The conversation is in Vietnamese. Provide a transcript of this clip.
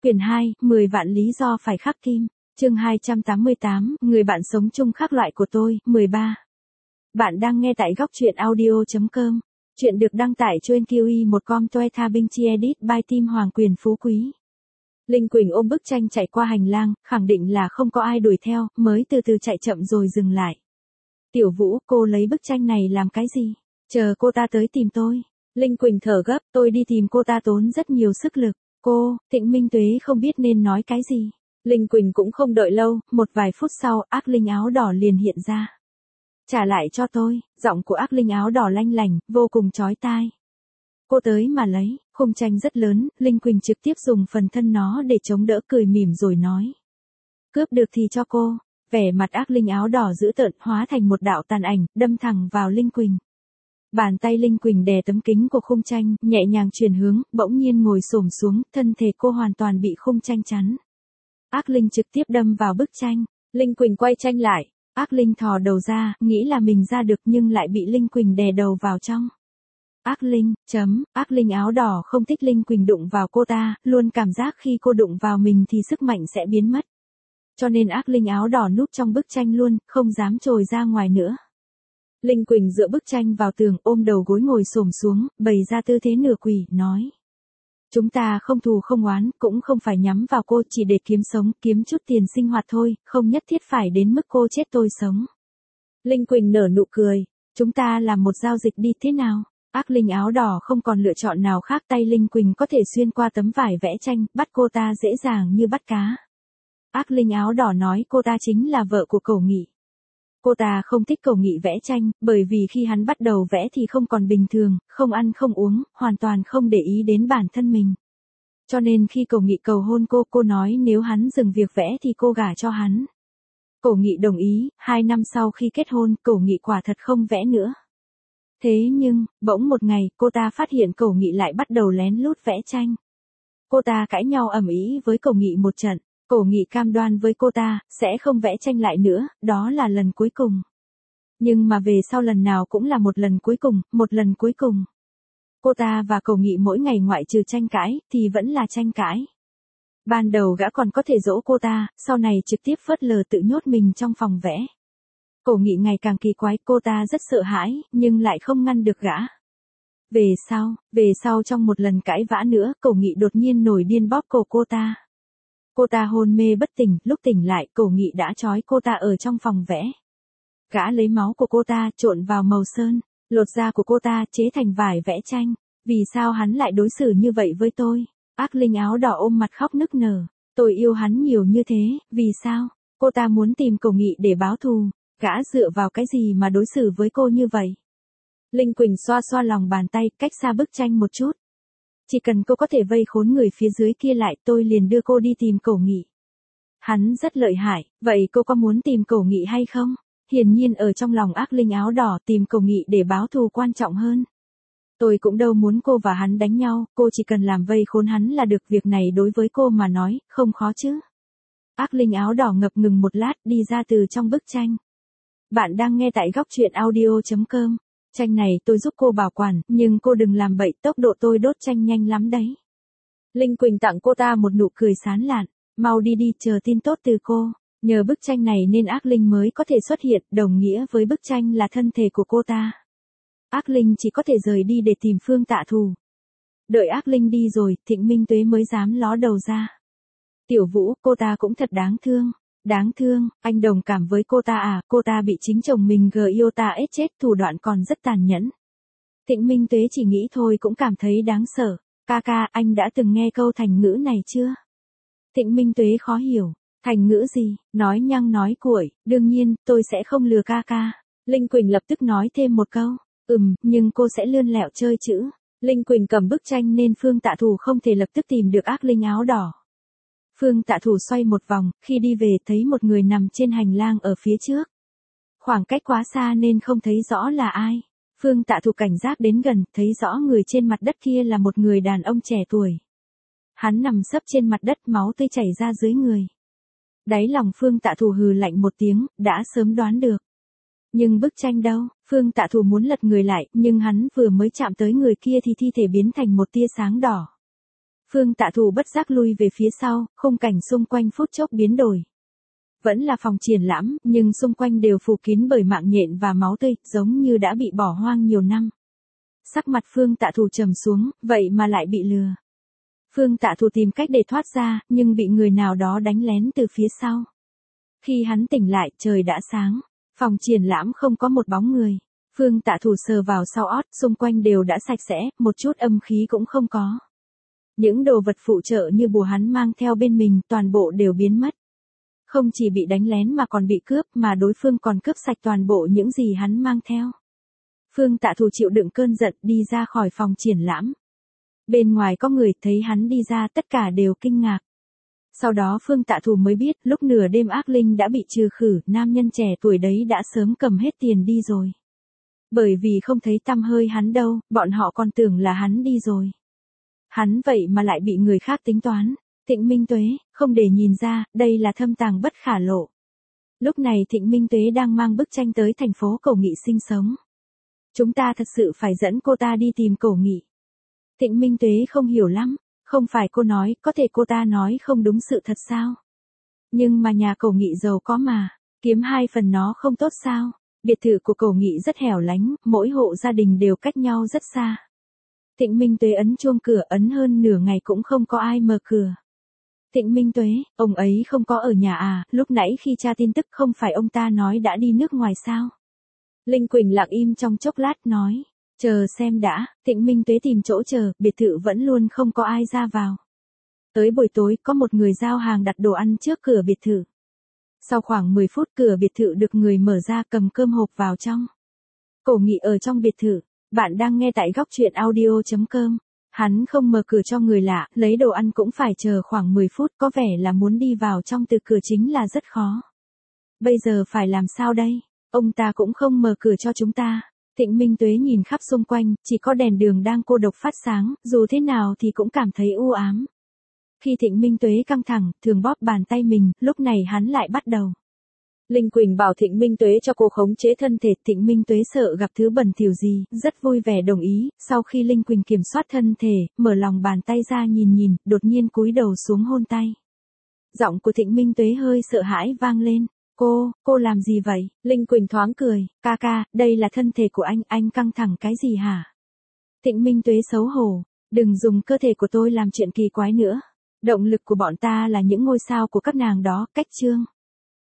Quyển 2, 10 vạn lý do phải khắc kim. Chương 288, người bạn sống chung khác loại của tôi, 13. Bạn đang nghe tại góc truyện audio.com. Chuyện được đăng tải trên QI1com Toe Tha Binh Chi Edit by Team Hoàng Quyền Phú Quý. Linh Quỳnh ôm bức tranh chạy qua hành lang, khẳng định là không có ai đuổi theo, mới từ từ chạy chậm rồi dừng lại. Tiểu Vũ, cô lấy bức tranh này làm cái gì? Chờ cô ta tới tìm tôi. Linh Quỳnh thở gấp, tôi đi tìm cô ta tốn rất nhiều sức lực. Cô, Thịnh Minh Tuế không biết nên nói cái gì. Linh Quỳnh cũng không đợi lâu, một vài phút sau, ác linh áo đỏ liền hiện ra. Trả lại cho tôi, giọng của ác linh áo đỏ lanh lảnh, vô cùng chói tai. Cô tới mà lấy, khung tranh rất lớn, Linh Quỳnh trực tiếp dùng phần thân nó để chống đỡ, cười mỉm rồi nói. Cướp được thì cho cô. Vẻ mặt ác linh áo đỏ dữ tợn hóa thành một đạo tàn ảnh, đâm thẳng vào Linh Quỳnh. Bàn tay Linh Quỳnh đè tấm kính của khung tranh, nhẹ nhàng chuyển hướng, bỗng nhiên ngồi xổm xuống, thân thể cô hoàn toàn bị khung tranh chắn. Ác linh trực tiếp đâm vào bức tranh, Linh Quỳnh quay tranh lại, ác linh thò đầu ra, nghĩ là mình ra được nhưng lại bị Linh Quỳnh đè đầu vào trong. Ác linh áo đỏ không thích Linh Quỳnh đụng vào cô ta, luôn cảm giác khi cô đụng vào mình thì sức mạnh sẽ biến mất. Cho nên ác linh áo đỏ núp trong bức tranh luôn, không dám trồi ra ngoài nữa. Linh Quỳnh dựa bức tranh vào tường, ôm đầu gối ngồi xổm xuống, bày ra tư thế nửa quỳ, nói. Chúng ta không thù không oán, cũng không phải nhắm vào cô, chỉ để kiếm sống, kiếm chút tiền sinh hoạt thôi, không nhất thiết phải đến mức cô chết tôi sống. Linh Quỳnh nở nụ cười, chúng ta làm một giao dịch đi, thế nào? Ác linh áo đỏ không còn lựa chọn nào khác, tay Linh Quỳnh có thể xuyên qua tấm vải vẽ tranh, bắt cô ta dễ dàng như bắt cá. Ác linh áo đỏ nói cô ta chính là vợ của Cẩu Nghị. Cô ta không thích Cẩu Nghị vẽ tranh, bởi vì khi hắn bắt đầu vẽ thì không còn bình thường, không ăn không uống, hoàn toàn không để ý đến bản thân mình. Cho nên khi Cẩu Nghị cầu hôn cô nói nếu hắn dừng việc vẽ thì cô gả cho hắn. Cẩu Nghị đồng ý, 2 năm sau khi kết hôn, Cẩu Nghị quả thật không vẽ nữa. Thế nhưng, bỗng một ngày, cô ta phát hiện Cẩu Nghị lại bắt đầu lén lút vẽ tranh. Cô ta cãi nhau ầm ĩ với Cẩu Nghị một trận. Cẩu Nghị cam đoan với cô ta, sẽ không vẽ tranh lại nữa, đó là lần cuối cùng. Nhưng mà về sau lần nào cũng là một lần cuối cùng, một lần cuối cùng. Cô ta và Cẩu Nghị mỗi ngày ngoại trừ tranh cãi, thì vẫn là tranh cãi. Ban đầu gã còn có thể dỗ cô ta, sau này trực tiếp phớt lờ tự nhốt mình trong phòng vẽ. Cẩu Nghị ngày càng kỳ quái, cô ta rất sợ hãi, nhưng lại không ngăn được gã. Về sau trong một lần cãi vã nữa, Cẩu Nghị đột nhiên nổi điên bóp cổ cô ta. Cô ta hôn mê bất tỉnh, lúc tỉnh lại, Cẩu Nghị đã trói cô ta ở trong phòng vẽ. Gã lấy máu của cô ta, trộn vào màu sơn, lột da của cô ta, chế thành vải vẽ tranh. Vì sao hắn lại đối xử như vậy với tôi? Ác linh áo đỏ ôm mặt khóc nức nở. Tôi yêu hắn nhiều như thế, vì sao? Cô ta muốn tìm Cẩu Nghị để báo thù. Gã dựa vào cái gì mà đối xử với cô như vậy? Linh Quỳnh xoa xoa lòng bàn tay, cách xa bức tranh một chút. Chỉ cần cô có thể vây khốn người phía dưới kia lại, tôi liền đưa cô đi tìm Cẩu Nghị. Hắn rất lợi hại, vậy cô có muốn tìm Cẩu Nghị hay không? Hiển nhiên ở trong lòng ác linh áo đỏ, tìm Cẩu Nghị để báo thù quan trọng hơn. Tôi cũng đâu muốn cô và hắn đánh nhau, cô chỉ cần làm vây khốn hắn là được, việc này đối với cô mà nói, không khó chứ. Ác linh áo đỏ ngập ngừng một lát, đi ra từ trong bức tranh. Bạn đang nghe tại góc truyện audio.com. Tranh này tôi giúp cô bảo quản, nhưng cô đừng làm bậy, tốc độ tôi đốt tranh nhanh lắm đấy. Linh Quỳnh tặng cô ta một nụ cười sán lạn, mau đi đi, chờ tin tốt từ cô. Nhờ bức tranh này nên ác linh mới có thể xuất hiện, đồng nghĩa với bức tranh là thân thể của cô ta. Ác linh chỉ có thể rời đi để tìm Phương Tạ Thù. Đợi ác linh đi rồi, Thịnh Minh Tuế mới dám ló đầu ra. Tiểu Vũ, cô ta cũng thật đáng thương. Đáng thương, anh đồng cảm với cô ta à, cô ta bị chính chồng mình yêu ta ết chết, thủ đoạn còn rất tàn nhẫn. Thịnh Minh Tuế chỉ nghĩ thôi cũng cảm thấy đáng sợ. Ca ca, anh đã từng nghe câu thành ngữ này chưa? Thịnh Minh Tuế khó hiểu, thành ngữ gì, nói nhăng nói cuội, đương nhiên, tôi sẽ không lừa ca ca. Linh Quỳnh lập tức nói thêm một câu, nhưng cô sẽ lươn lẹo chơi chữ. Linh Quỳnh cầm bức tranh nên Phương Tạ Thù không thể lập tức tìm được ác linh áo đỏ. Phương Tạ Thù xoay một vòng, khi đi về thấy một người nằm trên hành lang ở phía trước. Khoảng cách quá xa nên không thấy rõ là ai. Phương Tạ Thù cảnh giác đến gần, thấy rõ người trên mặt đất kia là một người đàn ông trẻ tuổi. Hắn nằm sấp trên mặt đất, máu tươi chảy ra dưới người. Đáy lòng Phương Tạ Thù hừ lạnh một tiếng, đã sớm đoán được. Nhưng bức tranh đâu? Phương Tạ Thù muốn lật người lại, nhưng hắn vừa mới chạm tới người kia thì thi thể biến thành một tia sáng đỏ. Phương Tạ Thù bất giác lui về phía sau, khung cảnh xung quanh phút chốc biến đổi. Vẫn là phòng triển lãm, nhưng xung quanh đều phủ kín bởi mạng nhện và máu tươi, giống như đã bị bỏ hoang nhiều năm. Sắc mặt Phương Tạ Thù trầm xuống, vậy mà lại bị lừa. Phương Tạ Thù tìm cách để thoát ra, nhưng bị người nào đó đánh lén từ phía sau. Khi hắn tỉnh lại, trời đã sáng. Phòng triển lãm không có một bóng người. Phương Tạ Thù sờ vào sau ót, xung quanh đều đã sạch sẽ, một chút âm khí cũng không có. Những đồ vật phụ trợ như bùa hắn mang theo bên mình, toàn bộ đều biến mất. Không chỉ bị đánh lén mà còn bị cướp, mà đối phương còn cướp sạch toàn bộ những gì hắn mang theo. Phương Tạ Thù chịu đựng cơn giận, đi ra khỏi phòng triển lãm. Bên ngoài có người thấy hắn đi ra, tất cả đều kinh ngạc. Sau đó Phương Tạ Thù mới biết, lúc nửa đêm ác linh đã bị trừ khử, nam nhân trẻ tuổi đấy đã sớm cầm hết tiền đi rồi. Bởi vì không thấy tăm hơi hắn đâu, bọn họ còn tưởng là hắn đi rồi. Hắn vậy mà lại bị người khác tính toán. Thịnh Minh Tuế, không để nhìn ra, đây là thâm tàng bất khả lộ. Lúc này Thịnh Minh Tuế đang mang bức tranh tới thành phố Cổ Nghị sinh sống. Chúng ta thật sự phải dẫn cô ta đi tìm Cổ Nghị. Thịnh Minh Tuế không hiểu lắm, không phải cô nói, có thể cô ta nói không đúng sự thật sao? Nhưng mà nhà Cổ Nghị giàu có mà, kiếm 2 phần nó không tốt sao? Biệt thự của Cổ Nghị rất hẻo lánh, mỗi hộ gia đình đều cách nhau rất xa. Thịnh Minh Tuế ấn chuông cửa, ấn hơn nửa ngày cũng không có ai mở cửa. Thịnh Minh Tuế, ông ấy không có ở nhà à, lúc nãy khi tra tin tức không phải ông ta nói đã đi nước ngoài sao? Linh Quỳnh lặng im trong chốc lát nói, chờ xem đã. Thịnh Minh Tuế tìm chỗ chờ, biệt thự vẫn luôn không có ai ra vào. Tới buổi tối, có một người giao hàng đặt đồ ăn trước cửa biệt thự. Sau khoảng 10 phút cửa biệt thự được người mở ra, cầm cơm hộp vào trong. Cổ Nghị ở trong biệt thự, bạn đang nghe tại góc truyện audio.com. Hắn không mở cửa cho người lạ, lấy đồ ăn cũng phải chờ khoảng 10 phút, có vẻ là muốn đi vào trong từ cửa chính là rất khó. Bây giờ phải làm sao đây? Ông ta cũng không mở cửa cho chúng ta. Thịnh Minh Tuế nhìn khắp xung quanh, chỉ có đèn đường đang cô độc phát sáng, dù thế nào thì cũng cảm thấy u ám. Khi Thịnh Minh Tuế căng thẳng, thường bóp bàn tay mình, lúc này hắn lại bắt đầu. Linh Quỳnh bảo Thịnh Minh Tuế cho cô khống chế thân thể, Thịnh Minh Tuế sợ gặp thứ bẩn thỉu gì, rất vui vẻ đồng ý. Sau khi Linh Quỳnh kiểm soát thân thể, mở lòng bàn tay ra nhìn, đột nhiên cúi đầu xuống hôn tay. Giọng của Thịnh Minh Tuế hơi sợ hãi vang lên. Cô làm gì vậy? Linh Quỳnh thoáng cười, ca, đây là thân thể của anh căng thẳng cái gì hả? Thịnh Minh Tuế xấu hổ, đừng dùng cơ thể của tôi làm chuyện kỳ quái nữa. Động lực của bọn ta là những ngôi sao của các nàng đó, cách chương.